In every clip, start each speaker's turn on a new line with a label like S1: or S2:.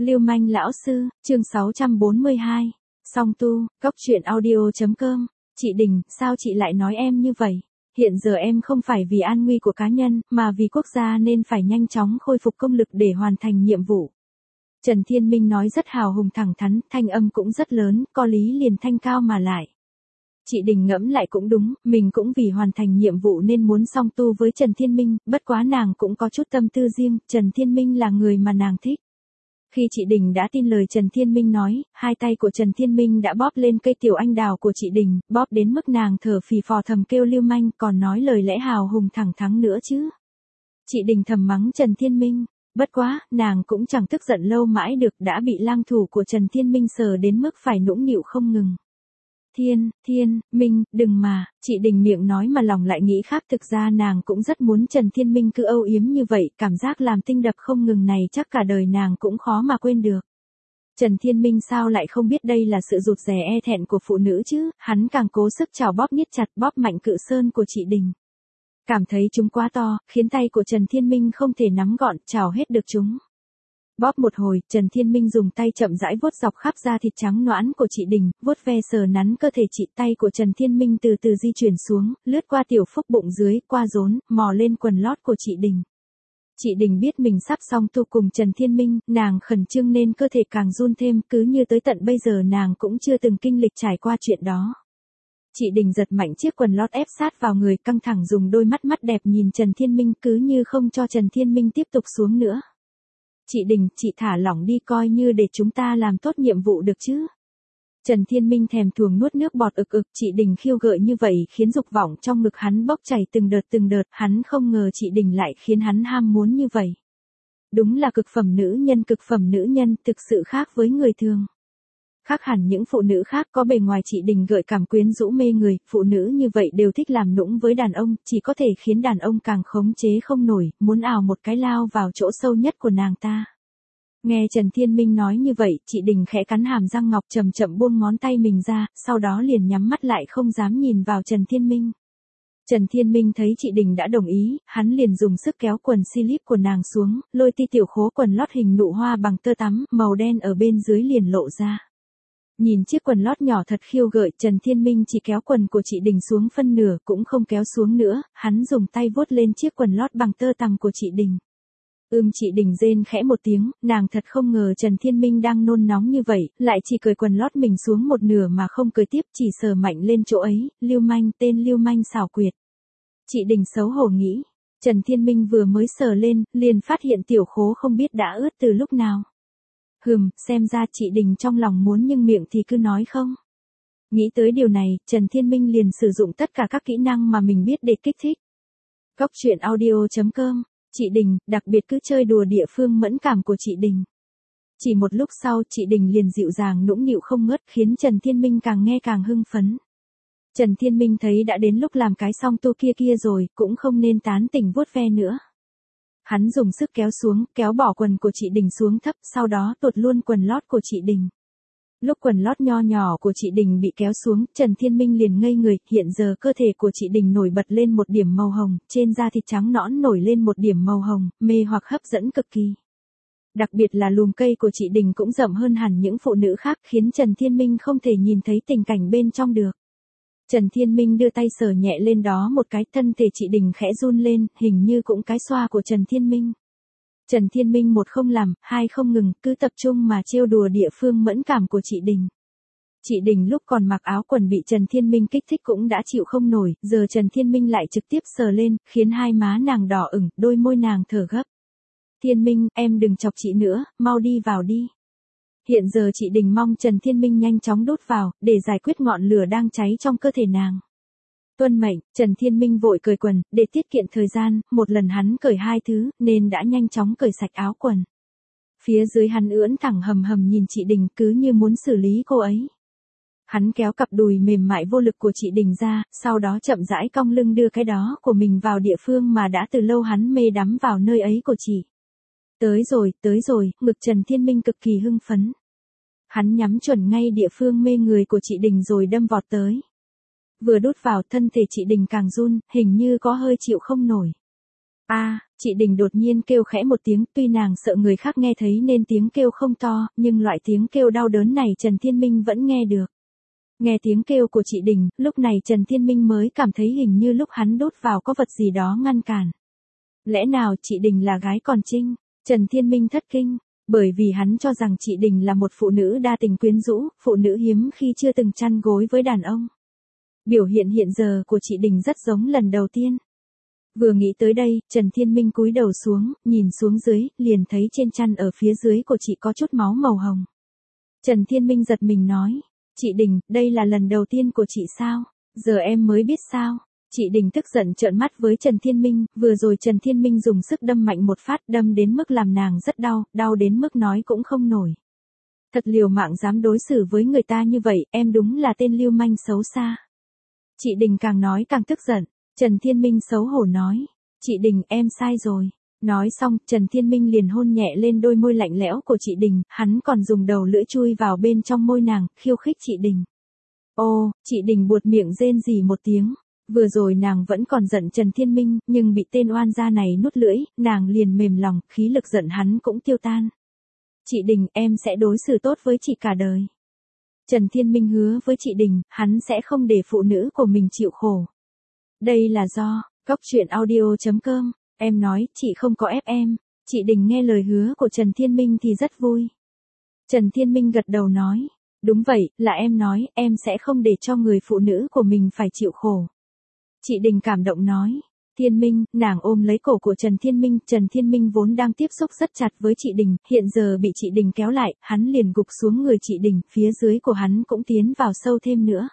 S1: Lưu manh lão sư, chương 642. Song tu, cốc truyện audio.com. Chị Đình, sao chị lại nói em như vậy? Hiện giờ em không phải vì an nguy của cá nhân, mà vì quốc gia nên phải nhanh chóng khôi phục công lực để hoàn thành nhiệm vụ. Trần Thiên Minh nói rất hào hùng thẳng thắn, thanh âm cũng rất lớn, có lý liền thanh cao mà lại. Chị Đình ngẫm lại cũng đúng, mình cũng vì hoàn thành nhiệm vụ nên muốn song tu với Trần Thiên Minh, bất quá nàng cũng có chút tâm tư riêng, Trần Thiên Minh là người mà nàng thích. Khi chị Đình đã tin lời Trần Thiên Minh nói, hai tay của Trần Thiên Minh đã bóp lên cây tiểu anh đào của chị Đình, bóp đến mức nàng thở phì phò thầm kêu lưu manh, còn nói lời lẽ hào hùng thẳng thắn nữa chứ. Chị Đình thầm mắng Trần Thiên Minh, bất quá, nàng cũng chẳng tức giận lâu mãi được, đã bị lang thủ của Trần Thiên Minh sờ đến mức phải nũng nịu không ngừng. Thiên Minh, đừng mà, chị Đình miệng nói mà lòng lại nghĩ khác, thực ra nàng cũng rất muốn Trần Thiên Minh cứ âu yếm như vậy, cảm giác làm tim đập không ngừng này chắc cả đời nàng cũng khó mà quên được. Trần Thiên Minh sao lại không biết đây là sự rụt rè e thẹn của phụ nữ chứ, hắn càng cố sức chảo bóp niết chặt bóp mạnh cự sơn của chị Đình. Cảm thấy chúng quá to, khiến tay của Trần Thiên Minh không thể nắm gọn, chảo hết được chúng. Bóp một hồi, Trần Thiên Minh dùng tay chậm rãi vuốt dọc khắp da thịt trắng nõn của chị Đình, vuốt ve sờ nắn cơ thể chị, tay của Trần Thiên Minh từ từ di chuyển xuống, lướt qua tiểu phúc bụng dưới, qua rốn, mò lên quần lót của chị Đình. Chị Đình biết mình sắp xong tu cùng Trần Thiên Minh, nàng khẩn trương nên cơ thể càng run thêm, cứ như tới tận bây giờ nàng cũng chưa từng kinh lịch trải qua chuyện đó. Chị Đình giật mạnh chiếc quần lót ép sát vào người, căng thẳng dùng đôi mắt đẹp nhìn Trần Thiên Minh, cứ như không cho Trần Thiên Minh tiếp tục xuống nữa. Chị Đình, chị thả lỏng đi, coi như để chúng ta làm tốt nhiệm vụ được chứ. Trần Thiên Minh thèm thuồng nuốt nước bọt ực, chị Đình khiêu gợi như vậy khiến dục vọng trong ngực hắn bốc chảy từng đợt, hắn không ngờ chị Đình lại khiến hắn ham muốn như vậy. Đúng là cực phẩm nữ nhân, thực sự khác với người thường. Khác hẳn những phụ nữ khác, có bề ngoài chị Đình gợi cảm quyến rũ mê người, phụ nữ như vậy đều thích làm nũng với đàn ông, chỉ có thể khiến đàn ông càng khống chế không nổi, muốn ào một cái lao vào chỗ sâu nhất của nàng ta. Nghe Trần Thiên Minh nói như vậy, chị Đình khẽ cắn hàm răng ngọc, chậm chậm buông ngón tay mình ra, sau đó liền nhắm mắt lại không dám nhìn vào Trần Thiên Minh. Trần Thiên Minh thấy chị Đình đã đồng ý, hắn liền dùng sức kéo quần slip của nàng xuống, lôi ti tiểu khố quần lót hình nụ hoa bằng tơ tắm, màu đen ở bên dưới liền lộ ra. Nhìn chiếc quần lót nhỏ thật khiêu gợi, Trần Thiên Minh chỉ kéo quần của chị Đình xuống phân nửa, cũng không kéo xuống nữa, hắn dùng tay vuốt lên chiếc quần lót bằng tơ tằm của chị Đình. Chị Đình rên khẽ một tiếng, nàng thật không ngờ Trần Thiên Minh đang nôn nóng như vậy, lại chỉ cởi quần lót mình xuống một nửa mà không cởi tiếp, chỉ sờ mạnh lên chỗ ấy, lưu manh, tên lưu manh xảo quyệt. Chị Đình xấu hổ nghĩ, Trần Thiên Minh vừa mới sờ lên, liền phát hiện tiểu khố không biết đã ướt từ lúc nào. Xem ra chị Đình trong lòng muốn nhưng miệng thì cứ nói không. Nghĩ tới điều này, Trần Thiên Minh liền sử dụng tất cả các kỹ năng mà mình biết để kích thích. Cốc truyện audio.com. Chị Đình, đặc biệt cứ chơi đùa địa phương mẫn cảm của chị Đình. Chỉ một lúc sau, chị Đình liền dịu dàng nũng nịu không ngớt, khiến Trần Thiên Minh càng nghe càng hưng phấn. Trần Thiên Minh thấy đã đến lúc làm cái song tu kia rồi, cũng không nên tán tỉnh vuốt ve nữa. Hắn dùng sức kéo xuống, kéo bỏ quần của chị Đình xuống thấp, sau đó tuột luôn quần lót của chị Đình. Lúc quần lót nho nhỏ của chị Đình bị kéo xuống, Trần Thiên Minh liền ngây người, hiện giờ cơ thể của chị Đình nổi bật lên một điểm màu hồng, trên da thịt trắng nõn nổi lên một điểm màu hồng, mê hoặc hấp dẫn cực kỳ. Đặc biệt là lùm cây của chị Đình cũng rậm hơn hẳn những phụ nữ khác, khiến Trần Thiên Minh không thể nhìn thấy tình cảnh bên trong được. Trần Thiên Minh đưa tay sờ nhẹ lên đó một cái, thân thể chị Đình khẽ run lên, hình như cũng cái xoa của Trần Thiên Minh. Trần Thiên Minh một không làm, hai không ngừng, cứ tập trung mà trêu đùa địa phương mẫn cảm của chị Đình. Chị Đình lúc còn mặc áo quần bị Trần Thiên Minh kích thích cũng đã chịu không nổi, giờ Trần Thiên Minh lại trực tiếp sờ lên, khiến hai má nàng đỏ ửng, đôi môi nàng thở gấp. Thiên Minh, em đừng chọc chị nữa, mau đi vào đi. Hiện giờ chị Đình mong Trần Thiên Minh nhanh chóng đốt vào, để giải quyết ngọn lửa đang cháy trong cơ thể nàng. Tuân mệnh, Trần Thiên Minh vội cởi quần, để tiết kiệm thời gian, một lần hắn cởi hai thứ, nên đã nhanh chóng cởi sạch áo quần. Phía dưới hắn ưỡn thẳng hầm nhìn chị Đình, cứ như muốn xử lý cô ấy. Hắn kéo cặp đùi mềm mại vô lực của chị Đình ra, sau đó chậm rãi cong lưng đưa cái đó của mình vào địa phương mà đã từ lâu hắn mê đắm vào nơi ấy của chị. Tới rồi, ngực Trần Thiên Minh cực kỳ hưng phấn. Hắn nhắm chuẩn ngay địa phương mê người của chị Đình rồi đâm vọt tới. Vừa đút vào, thân thể chị Đình càng run, hình như có hơi chịu không nổi. Chị Đình đột nhiên kêu khẽ một tiếng, tuy nàng sợ người khác nghe thấy nên tiếng kêu không to, nhưng loại tiếng kêu đau đớn này Trần Thiên Minh vẫn nghe được. Nghe tiếng kêu của chị Đình, lúc này Trần Thiên Minh mới cảm thấy hình như lúc hắn đút vào có vật gì đó ngăn cản. Lẽ nào chị Đình là gái còn trinh? Trần Thiên Minh thất kinh, bởi vì hắn cho rằng chị Đình là một phụ nữ đa tình quyến rũ, phụ nữ hiếm khi chưa từng chăn gối với đàn ông. Biểu hiện hiện giờ của chị Đình rất giống lần đầu tiên. Vừa nghĩ tới đây, Trần Thiên Minh cúi đầu xuống, nhìn xuống dưới, liền thấy trên chăn ở phía dưới của chị có chút máu màu hồng. Trần Thiên Minh giật mình nói, chị Đình, đây là lần đầu tiên của chị sao? Giờ em mới biết sao? Chị Đình tức giận trợn mắt với Trần Thiên Minh, vừa rồi Trần Thiên Minh dùng sức đâm mạnh một phát, đâm đến mức làm nàng rất đau, đau đến mức nói cũng không nổi. Thật liều mạng dám đối xử với người ta như vậy, em đúng là tên lưu manh xấu xa. Chị Đình càng nói càng tức giận, Trần Thiên Minh xấu hổ nói, chị Đình em sai rồi. Nói xong, Trần Thiên Minh liền hôn nhẹ lên đôi môi lạnh lẽo của chị Đình, hắn còn dùng đầu lưỡi chui vào bên trong môi nàng, khiêu khích chị Đình. Ô, chị Đình buột miệng rên rỉ một tiếng. Vừa rồi nàng vẫn còn giận Trần Thiên Minh, nhưng bị tên oan gia này nuốt lưỡi, nàng liền mềm lòng, khí lực giận hắn cũng tiêu tan. Chị Đình, em sẽ đối xử tốt với chị cả đời. Trần Thiên Minh hứa với chị Đình, hắn sẽ không để phụ nữ của mình chịu khổ. Đây là do, coctruyện.audio.com, em nói, chị không có ép em. Chị Đình nghe lời hứa của Trần Thiên Minh thì rất vui. Trần Thiên Minh gật đầu nói, đúng vậy, là em nói, em sẽ không để cho người phụ nữ của mình phải chịu khổ. Chị Đình cảm động nói, Thiên Minh, nàng ôm lấy cổ của Trần Thiên Minh vốn đang tiếp xúc rất chặt với chị Đình, hiện giờ bị chị Đình kéo lại, hắn liền gục xuống người chị Đình, phía dưới của hắn cũng tiến vào sâu thêm nữa.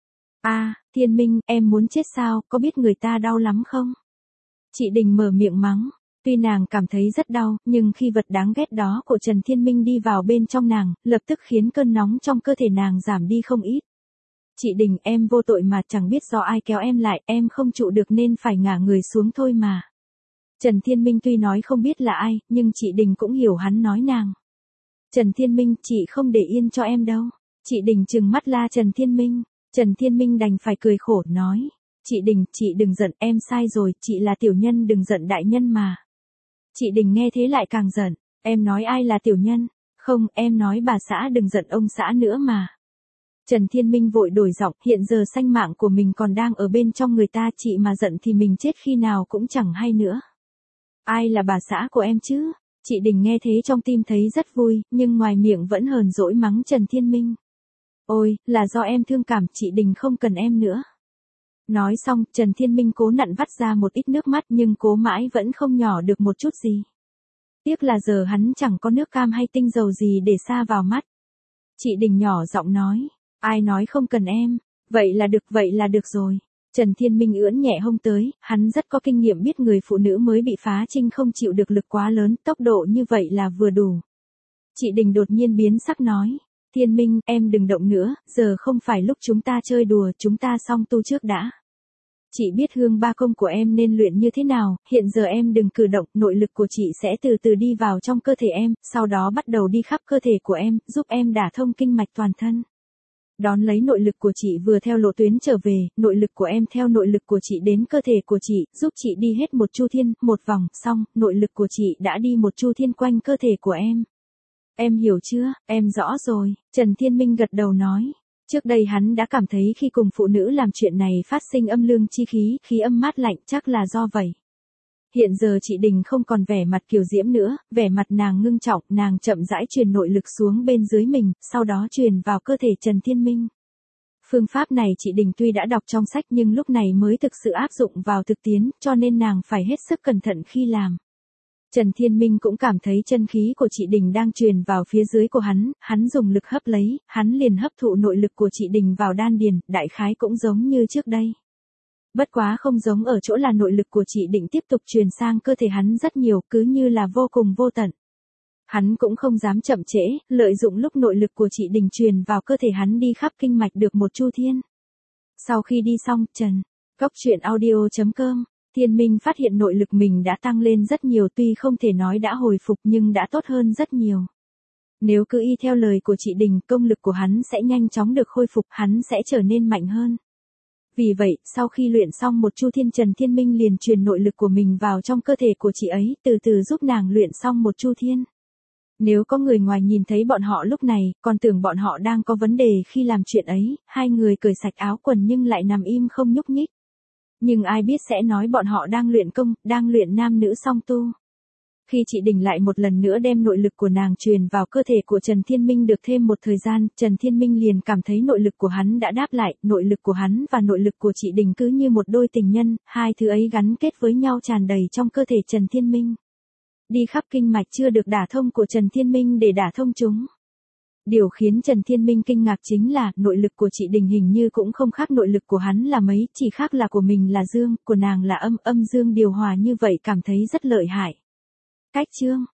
S1: Thiên Minh, em muốn chết sao, có biết người ta đau lắm không? Chị Đình mở miệng mắng, tuy nàng cảm thấy rất đau, nhưng khi vật đáng ghét đó của Trần Thiên Minh đi vào bên trong nàng, lập tức khiến cơn nóng trong cơ thể nàng giảm đi không ít. Chị Đình, em vô tội mà, chẳng biết do ai kéo em lại, em không trụ được nên phải ngả người xuống thôi mà. Trần Thiên Minh tuy nói không biết là ai, nhưng chị Đình cũng hiểu hắn nói nàng. Trần Thiên Minh, chị không để yên cho em đâu. Chị Đình trừng mắt la Trần Thiên Minh. Trần Thiên Minh đành phải cười khổ nói. Chị Đình, chị đừng giận, em sai rồi, chị là tiểu nhân đừng giận đại nhân mà. Chị Đình nghe thế lại càng giận. Em nói ai là tiểu nhân? Không, em nói bà xã đừng giận ông xã nữa mà. Trần Thiên Minh vội đổi giọng, hiện giờ sanh mạng của mình còn đang ở bên trong người ta, chị mà giận thì mình chết khi nào cũng chẳng hay nữa. Ai là bà xã của em chứ? Chị Đình nghe thế trong tim thấy rất vui, nhưng ngoài miệng vẫn hờn dỗi mắng Trần Thiên Minh. Ôi, là do em thương cảm, chị Đình không cần em nữa. Nói xong, Trần Thiên Minh cố nặn vắt ra một ít nước mắt nhưng cố mãi vẫn không nhỏ được một chút gì. Tiếc là giờ hắn chẳng có nước cam hay tinh dầu gì để sa vào mắt. Chị Đình nhỏ giọng nói. Ai nói không cần em, vậy là được rồi. Trần Thiên Minh ưỡn nhẹ hông tới, hắn rất có kinh nghiệm biết người phụ nữ mới bị phá trinh không chịu được lực quá lớn, tốc độ như vậy là vừa đủ. Chị Đình đột nhiên biến sắc nói, Thiên Minh, em đừng động nữa, giờ không phải lúc chúng ta chơi đùa, chúng ta xong tu trước đã. Chị biết hương ba công của em nên luyện như thế nào, hiện giờ em đừng cử động, nội lực của chị sẽ từ từ đi vào trong cơ thể em, sau đó bắt đầu đi khắp cơ thể của em, giúp em đả thông kinh mạch toàn thân. Đón lấy nội lực của chị vừa theo lộ tuyến trở về, nội lực của em theo nội lực của chị đến cơ thể của chị, giúp chị đi hết một chu thiên, một vòng, xong, nội lực của chị đã đi một chu thiên quanh cơ thể của em. Em hiểu chưa, em rõ rồi, Trần Thiên Minh gật đầu nói. Trước đây hắn đã cảm thấy khi cùng phụ nữ làm chuyện này phát sinh âm lương chi khí, khí âm mát lạnh, chắc là do vậy. Hiện giờ chị Đình không còn vẻ mặt kiều diễm nữa, vẻ mặt nàng ngưng trọng, nàng chậm rãi truyền nội lực xuống bên dưới mình, sau đó truyền vào cơ thể Trần Thiên Minh. Phương pháp này chị Đình tuy đã đọc trong sách nhưng lúc này mới thực sự áp dụng vào thực tiễn, cho nên nàng phải hết sức cẩn thận khi làm. Trần Thiên Minh cũng cảm thấy chân khí của chị Đình đang truyền vào phía dưới của hắn dùng lực hấp lấy, hắn liền hấp thụ nội lực của chị Đình vào đan điền, đại khái cũng giống như trước đây. Bất quá không giống ở chỗ là nội lực của chị Định tiếp tục truyền sang cơ thể hắn rất nhiều, cứ như là vô cùng vô tận. Hắn cũng không dám chậm trễ, lợi dụng lúc nội lực của chị Đình truyền vào cơ thể hắn đi khắp kinh mạch được một chu thiên. Sau khi đi xong, coctruyện.audio.com, Thiên Minh phát hiện nội lực mình đã tăng lên rất nhiều, tuy không thể nói đã hồi phục nhưng đã tốt hơn rất nhiều. Nếu cứ y theo lời của chị Đình, công lực của hắn sẽ nhanh chóng được khôi phục, hắn sẽ trở nên mạnh hơn. Vì vậy, sau khi luyện xong một chu thiên, Trần Thiên Minh liền truyền nội lực của mình vào trong cơ thể của chị ấy, từ từ giúp nàng luyện xong một chu thiên. Nếu có người ngoài nhìn thấy bọn họ lúc này, còn tưởng bọn họ đang có vấn đề khi làm chuyện ấy, hai người cởi sạch áo quần nhưng lại nằm im không nhúc nhích. Nhưng ai biết sẽ nói bọn họ đang luyện công, đang luyện nam nữ song tu. Khi chị Đình lại một lần nữa đem nội lực của nàng truyền vào cơ thể của Trần Thiên Minh được thêm một thời gian, Trần Thiên Minh liền cảm thấy nội lực của hắn đã đáp lại, nội lực của hắn và nội lực của chị Đình cứ như một đôi tình nhân, hai thứ ấy gắn kết với nhau tràn đầy trong cơ thể Trần Thiên Minh. Đi khắp kinh mạch chưa được đả thông của Trần Thiên Minh để đả thông chúng. Điều khiến Trần Thiên Minh kinh ngạc chính là nội lực của chị Đình hình như cũng không khác nội lực của hắn là mấy, chỉ khác là của mình là dương, của nàng là âm, âm dương điều hòa như vậy cảm thấy rất lợi hại. Cách chương